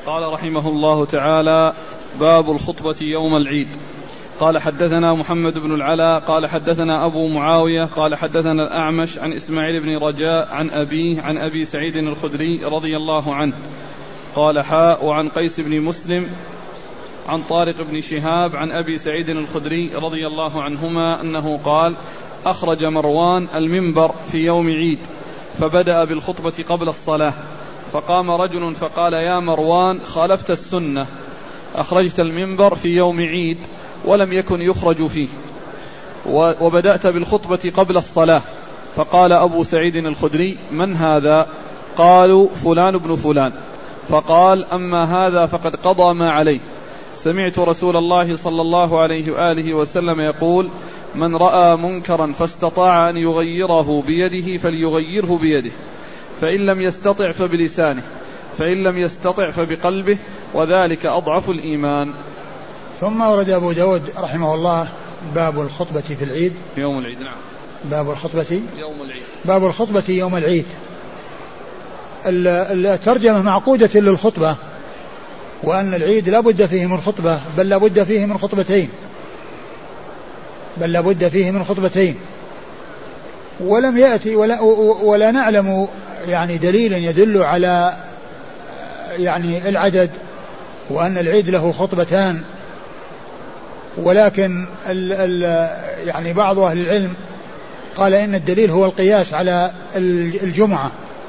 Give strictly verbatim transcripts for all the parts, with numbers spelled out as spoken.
قال رحمه الله تعالى: باب الخطبة يوم العيد. قال حدثنا محمد بن العلاء قال حدثنا أبو معاوية قال حدثنا الأعمش عن إسماعيل بن رجاء عن أبيه عن أبي سعيد الخدري رضي الله عنه قال: حاء وعن قيس بن مسلم عن طارق بن شهاب عن أبي سعيد الخدري رضي الله عنهما أنه قال: أخرج مروان المنبر في يوم عيد فبدأ بالخطبة قبل الصلاة، فقام رجل فقال: يا مروان، خالفت السنة، أخرجت المنبر في يوم عيد ولم يكن يخرج فيه، وبدأت بالخطبة قبل الصلاة. فقال أبو سعيد الخدري: من هذا؟ قالوا: فلان بن فلان. فقال: أما هذا فقد قضى ما عليه، سمعت رسول الله صلى الله عليه وآله وسلم يقول: من رأى منكرا فاستطاع أن يغيره بيده فليغيره بيده، فإن لم يستطع فبلسانه، فإن لم يستطع فبقلبه، وذلك أضعف الإيمان. ثم ورد أبو داود رحمه الله باب الخطبة في العيد يوم العيد. نعم. باب الخطبة يوم العيد. باب الخطبة يوم العيد. الترجمة معقودة للخطبة، وأن العيد لا بد فيه من خطبة، بل لا بد فيه من خطبتين بل لا بد فيه من خطبتين ولم يأتي ولا, ولا نعلم يعني دليل يدل على يعني العدد وأن العيد له خطبتان، ولكن ال ال يعني بعض أهل العلم قال إن الدليل هو القياس على الجمعة،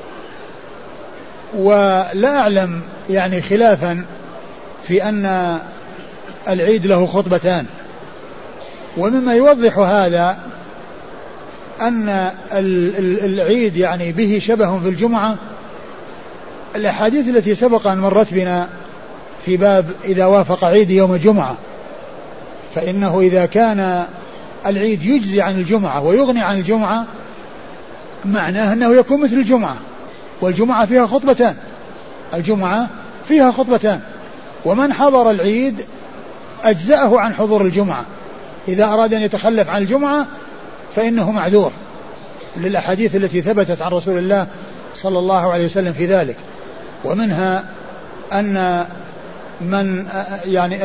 ولا أعلم يعني خلافا في أن العيد له خطبتان. ومما يوضح هذا أن العيد يعني به شبه في الجمعة الأحاديث التي سبق أن مرت بنا في باب إذا وافق عيد يوم الجمعة، فإنه إذا كان العيد يجزي عن الجمعة ويغني عن الجمعة معناه أنه يكون مثل الجمعة، والجمعة فيها خطبتان الجمعة فيها خطبتان ومن حضر العيد أجزأه عن حضور الجمعة، إذا أراد أن يتخلف عن الجمعة فإنه معذور للأحاديث التي ثبتت عن رسول الله صلى الله عليه وسلم في ذلك. ومنها أن من يعني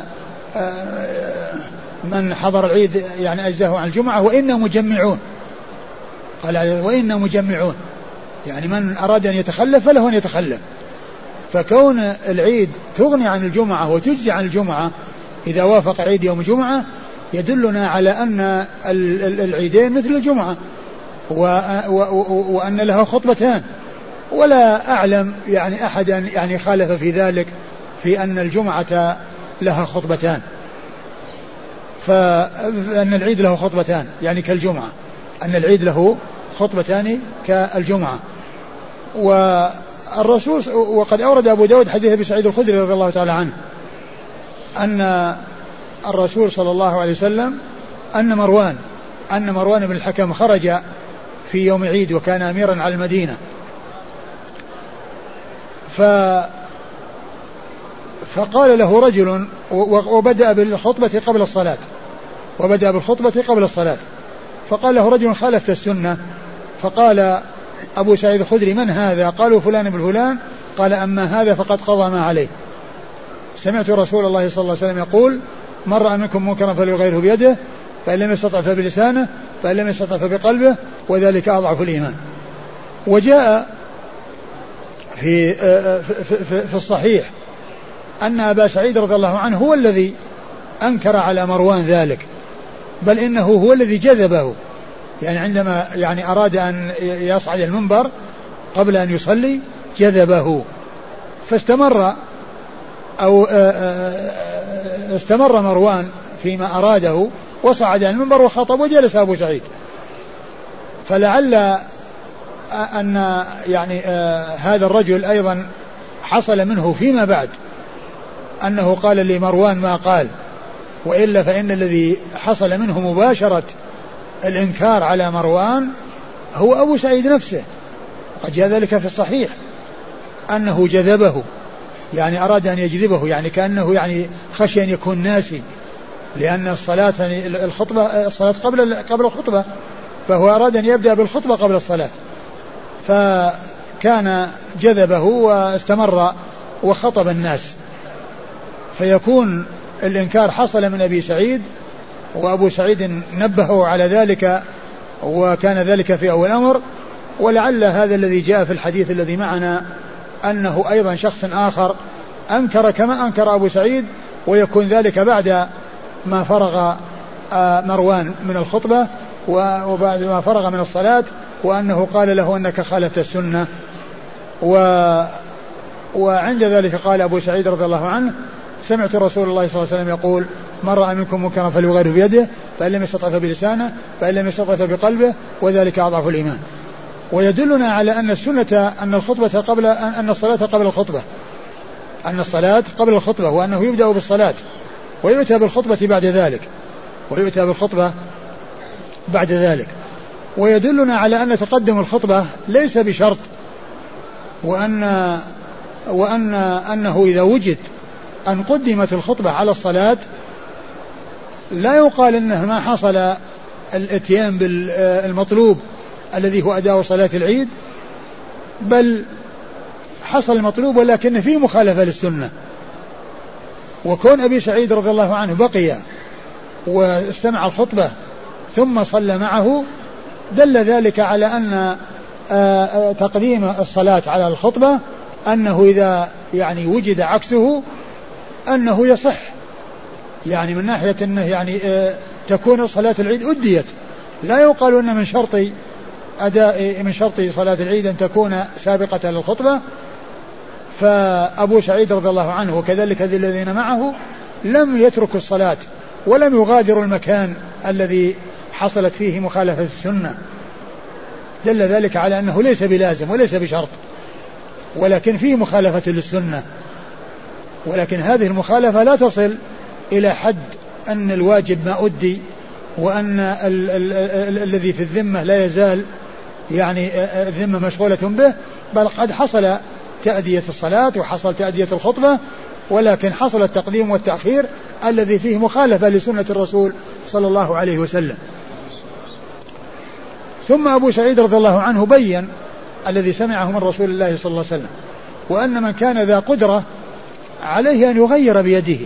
من حضر العيد يعني أجزاه عن الجمعة وإنا مجمعون، قال وإنا مجمعون، يعني من أراد أن يتخلف فله أن يتخلف. فكون العيد تغني عن الجمعة وتجزي عن الجمعة إذا وافق عيد يوم الجمعة يدلنا على أن العيدين مثل الجمعة وأن لها خطبتان، ولا أعلم يعني أحدا يعني خالف في ذلك في أن الجمعة لها خطبتان، فأن العيد له خطبتان يعني كالجمعة، أن العيد له خطبتان كالجمعة. والرسول وقد أورد أبو داود حديث أبي سعيد الخدري رضي الله تعالى عنه أن الرسول صلى الله عليه وسلم أن مروان أن مروان بن الحكم خرج في يوم عيد وكان أميرا على المدينة، ف فقال له رجل وبدأ بالخطبة قبل الصلاة وبدأ بالخطبة قبل الصلاة فقال له رجل: خالفت السنة. فقال أبو سعيد الخدري: من هذا؟ قالوا: فلان بن فلان. قال: أما هذا فقد قضى ما عليه، سمعت رسول الله صلى الله عليه وسلم يقول: من رأى منكم منكرا فليغيره بيده، فإن لم يستطع فبلسانه، فإن لم يستطع فبقلبه، وذلك أضعف الإيمان. وجاء في في الصحيح أن أبا سعيد رضي الله عنه هو الذي أنكر على مروان ذلك، بل إنه هو الذي جذبه، يعني عندما يعني أراد أن يصعد المنبر قبل أن يصلي جذبه، فاستمر أو استمر مروان فيما أراده وصعد المنبر وخطب وجلس أبو سعيد. فلعل أن يعني هذا الرجل أيضا حصل منه فيما بعد أنه قال لمروان ما قال، وإلا فإن الذي حصل منه مباشرة الإنكار على مروان هو أبو سعيد نفسه، قد جاء ذلك في الصحيح أنه جذبه، يعني أراد أن يجذبه، يعني كأنه يعني خشي أن يكون ناسي، لأن الصلاة يعني الخطبة الصلاة قبل قبل الخطبة، فهو أراد أن يبدأ بالخطبة قبل الصلاة، فكان جذبه واستمر وخطب الناس، فيكون الإنكار حصل من أبي سعيد وأبو سعيد نبهه على ذلك وكان ذلك في أول أمر، ولعل هذا الذي جاء في الحديث الذي معنا أنه أيضا شخص آخر أنكر كما أنكر أبو سعيد، ويكون ذلك بعد ما فرغ مروان من الخطبة وبعد ما فرغ من الصلاة، وأنه قال له أنك خالفت السنة. و وعند ذلك قال أبو سعيد رضي الله عنه سمعت رسول الله صلى الله عليه وسلم يقول من رأى منكم منكرا فليغيره بيده فإن لم يستطع فبلسانه فإن لم يستطع فبقلبه وذلك أضعف الإيمان. ويدلنا على أن السنة أن الخطبة قبل أن الصلاة قبل الخطبة أن الصلاة قبل الخطبة وأنه يبدأ بالصلاة ويؤتى بالخطبة بعد ذلك ويؤتى بالخطبة بعد ذلك. ويدلنا على أن تقدم الخطبة ليس بشرط، وأن وأن أنه إذا وجد أن قدمت الخطبة على الصلاة لا يقال أنه ما حصل الاتيان بالمطلوب الذي هو أداء صلاة العيد، بل حصل المطلوب ولكن فيه مخالفة للسنة. وكون أبي سعيد رضي الله عنه بقي واستمع الخطبة ثم صلى معه دل ذلك على أن تقديم الصلاة على الخطبة أنه إذا يعني وجد عكسه أنه يصح، يعني من ناحية أنه يعني تكون صلاة العيد أديت. لا يقال أن من شرط أداء من شرط صلاة العيد أن تكون سابقة للخطبة. فأبو سعيد رضي الله عنه وكذلك الذين معه لم يتركوا الصلاة ولم يغادروا المكان الذي حصلت فيه مخالفة السنة، دل ذلك على أنه ليس بلازم وليس بشرط، ولكن فيه مخالفة للسنة. ولكن هذه المخالفة لا تصل إلى حد أن الواجب ما أدي وأن ال- ال- ال- الذي في الذمة لا يزال يعني الذمة مشغولة به، بل قد حصل تأدية الصلاة وحصل تأدية الخطبة، ولكن حصل التقديم والتأخير الذي فيه مخالفة لسنة الرسول صلى الله عليه وسلم. ثم أبو سعيد رضي الله عنه بين الذي سمعه من رسول الله صلى الله عليه وسلم، وأن من كان ذا قدرة عليه أن يغير بيده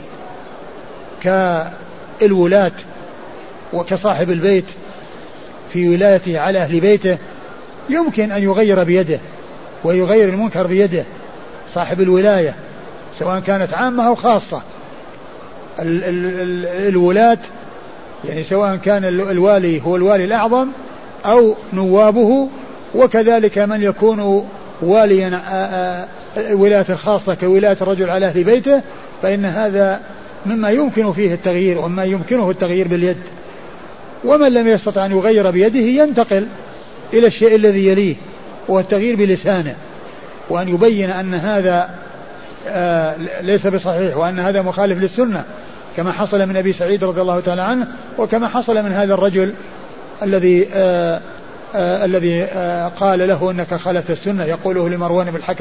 كالولاة وكصاحب البيت في ولايته على أهل بيته، يمكن أن يغير بيده ويغير المنكر بيده. صاحب الولاية سواء كانت عامة أو خاصة، ال- ال- ال- الولاة يعني سواء كان الوالي هو الوالي الأعظم أو نوابه، وكذلك من يكون واليا ولاية خاصة كولاية الرجل على أهل بيته، فإن هذا مما يمكن فيه التغيير وما يمكنه التغيير باليد. ومن لم يستطع أن يغير بيده ينتقل إلى الشيء الذي يليه والتغيير بلسانه، وأن يبين أن هذا آه ليس بصحيح وأن هذا مخالف للسنة، كما حصل من أبي سعيد رضي الله تعالى عنه، وكما حصل من هذا الرجل الذي آه آه الذي آه قال له أنك خالفت السنة، يقوله لمروان بن الحكم.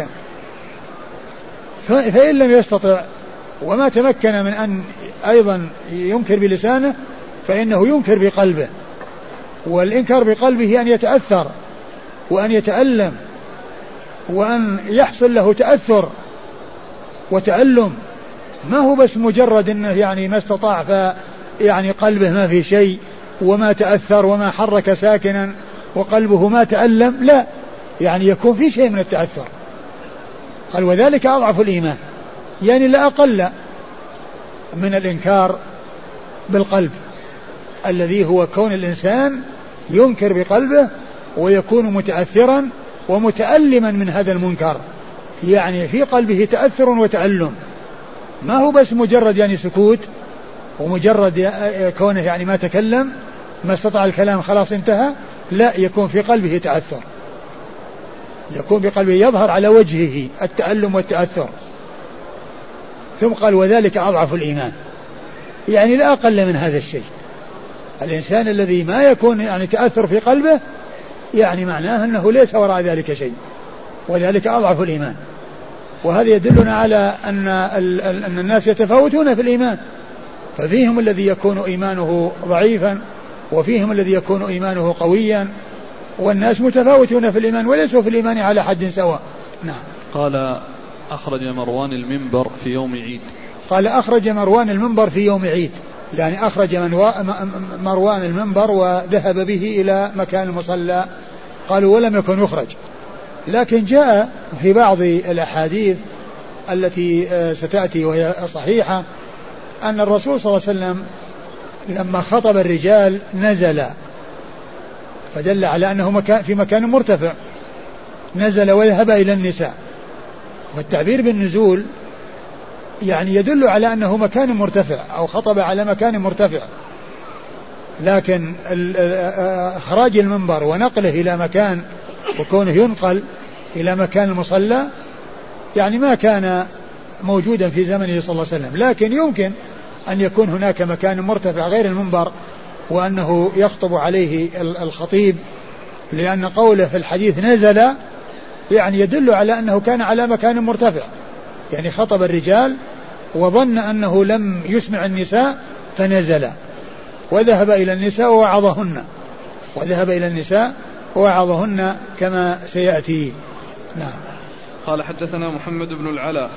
فإن لم يستطع وما تمكن من أن أيضا ينكر بلسانه فإنه ينكر بقلبه. والإنكار بقلبه أن يتأثر وأن يتألم وأن يحصل له تأثر وتألم، ما هو بس مجرد أنه يعني ما استطاع فيعني قلبه ما في شيء وما تأثر وما حرك ساكنا وقلبه ما تألم، لا، يعني يكون في شيء من التأثر. قال وذلك أضعف الإيمان، يعني لا أقل من الإنكار بالقلب الذي هو كون الإنسان ينكر بقلبه ويكون متأثرا ومتألما من هذا المنكر، يعني في قلبه تأثر وتألم، ما هو بس مجرد يعني سكوت ومجرد كونه يعني ما تكلم ما استطاع الكلام خلاص انتهى، لا، يكون في قلبه تأثر، يكون بقلبه يظهر على وجهه التألم والتأثر. ثم قال وذلك أضعف الإيمان، يعني لا أقل من هذا الشيء. الإنسان الذي ما يكون يعني تأثر في قلبه يعني معناه أنه ليس وراء ذلك شيء، وذلك أضعف الإيمان. وهذا يدلنا على أن, أن الناس يتفاوتون في الإيمان، ففيهم الذي يكون إيمانه ضعيفا وفيهم الذي يكون إيمانه قويا، والناس متفاوتون في الإيمان وليسوا في الإيمان على حد سواء. نعم. قال أخرج مروان المنبر في يوم عيد. قال أخرج مروان المنبر في يوم عيد، يعني أخرج مروان المنبر وذهب به إلى مكان المصلى. قالوا ولم يكن يخرج، لكن جاء في بعض الأحاديث التي ستأتي وهي صحيحة أن الرسول صلى الله عليه وسلم لما خطب الرجال نزل، فدل على أنه مكان في مكان مرتفع، نزل وذهب إلى النساء. والتعبير بالنزول يعني يدل على أنه مكان مرتفع أو خطب على مكان مرتفع، لكن إخراج المنبر ونقله إلى مكان وكونه ينقل إلى مكان المصلى يعني ما كان موجودا في زمنه صلى الله عليه وسلم، لكن يمكن أن يكون هناك مكان مرتفع غير المنبر وأنه يخطب عليه الخطيب، لأن قوله في الحديث نزل يعني يدل على أنه كان على مكان مرتفع، يعني خطب الرجال وظن أنه لم يسمع النساء فنزل وذهب إلى النساء ووعظهن وذهب إلى النساء ووعظهن كما سيأتي. نعم. قال حدثنا محمد بن العلاء.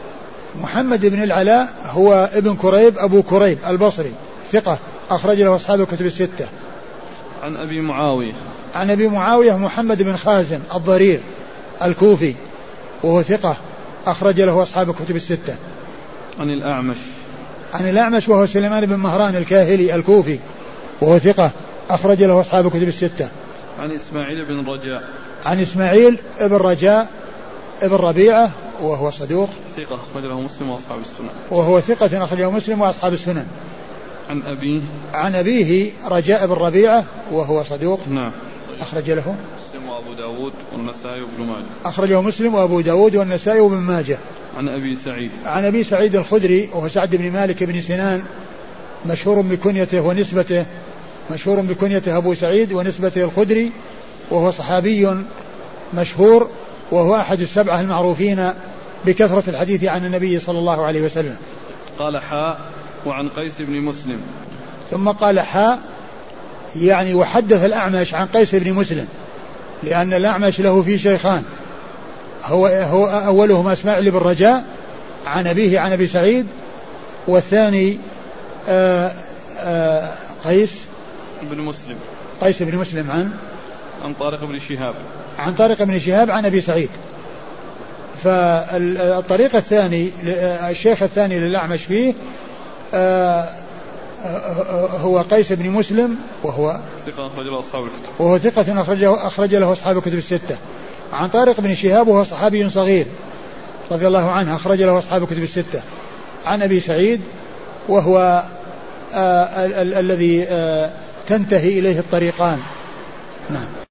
محمد بن العلاء هو ابن كريب أبو كريب البصري ثقة أخرج له أصحاب الكتب الستة. عن أبي معاوية. عن أبي معاوية محمد بن خازم الضرير الكوفي وهو ثقة أخرج له أصحاب الكتب الستة. عن الأعمش. عن الأعمش وهو سليمان بن مهران الكاهلي الكوفي وهو ثقة أخرج له أصحاب الكتب الستة. عن إسماعيل بن رجاء. عن إسماعيل بن رجاء ابن ربيعة وهو صدوق ثقة أخرج له مسلم وأصحاب السنن. وهو ثقة أخرج له مسلم وأصحاب السنن. عن أبيه. عن أبيه رجاء بن ربيعة وهو صدوق. نعم. أخرج له مسلم وأبو داود والنسائي وابن ماجه. أخرجه مسلم وأبو داود والنسائي وابن ماجه. عن أبي سعيد. عن أبي سعيد الخدري وهو سعد بن مالك بن سنان مشهور بكنيته ونسبته مشهور بكنيته أبو سعيد ونسبته الخدري، وهو صحابي مشهور وهو أحد السبعة المعروفين بكثرة الحديث عن النبي صلى الله عليه وسلم. قال حاء وعن قيس بن مسلم. ثم قال حاء يعني وحدث الأعمش عن قيس بن مسلم، لأن الأعمش له في شيخان، هو, هو أولهما إسماعيل بن رجاء عن أبيه عن أبي سعيد، والثاني آآ آآ قيس بن مسلم قيس بن مسلم عن عن طارق بن شهاب عن طارق بن شهاب عن أبي سعيد. فالطريق الثاني الشيخ الثاني للأعمش فيه هو قيس بن مسلم وهو ثقة أخرج له أصحاب الكتب وهو ثقة أخرجه أخرج له أصحاب الكتب الستة. عن طارق بن شهاب وهو صحابي صغير رضي الله عنه أخرج له أصحاب الكتب الستة. عن أبي سعيد وهو الذي تنتهي إليه الطريقان. نعم.